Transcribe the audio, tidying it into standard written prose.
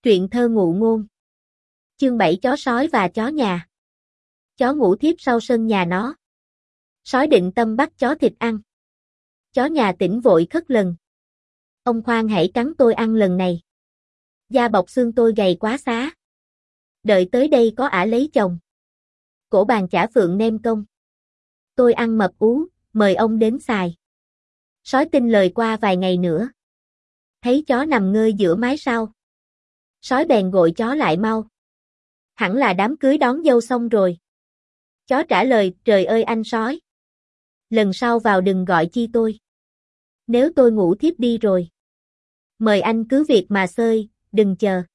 Truyện thơ ngụ ngôn. Chương 7 chó sói và chó nhà. Chó ngủ thiếp sau sân nhà nó. Sói định tâm bắt chó thịt ăn. Chó nhà tỉnh vội khất lần. Ông khoan hãy cắn tôi ăn lần này. Da bọc xương tôi gầy quá xá. Đợi tới đây có ả lấy chồng. Cổ bàn chả phượng nem công. Tôi ăn mập ú, mời ông đến xài. Sói tin lời qua vài ngày nữa. Thấy chó nằm ngơi giữa mái sau. Sói bèn gọi chó lại mau. Hẳn là đám cưới đón dâu xong rồi. Chó trả lời, trời ơi anh sói. Lần sau vào đừng gọi chi tôi. Nếu tôi ngủ thiếp đi rồi. Mời anh cứ việc mà xơi, đừng chờ.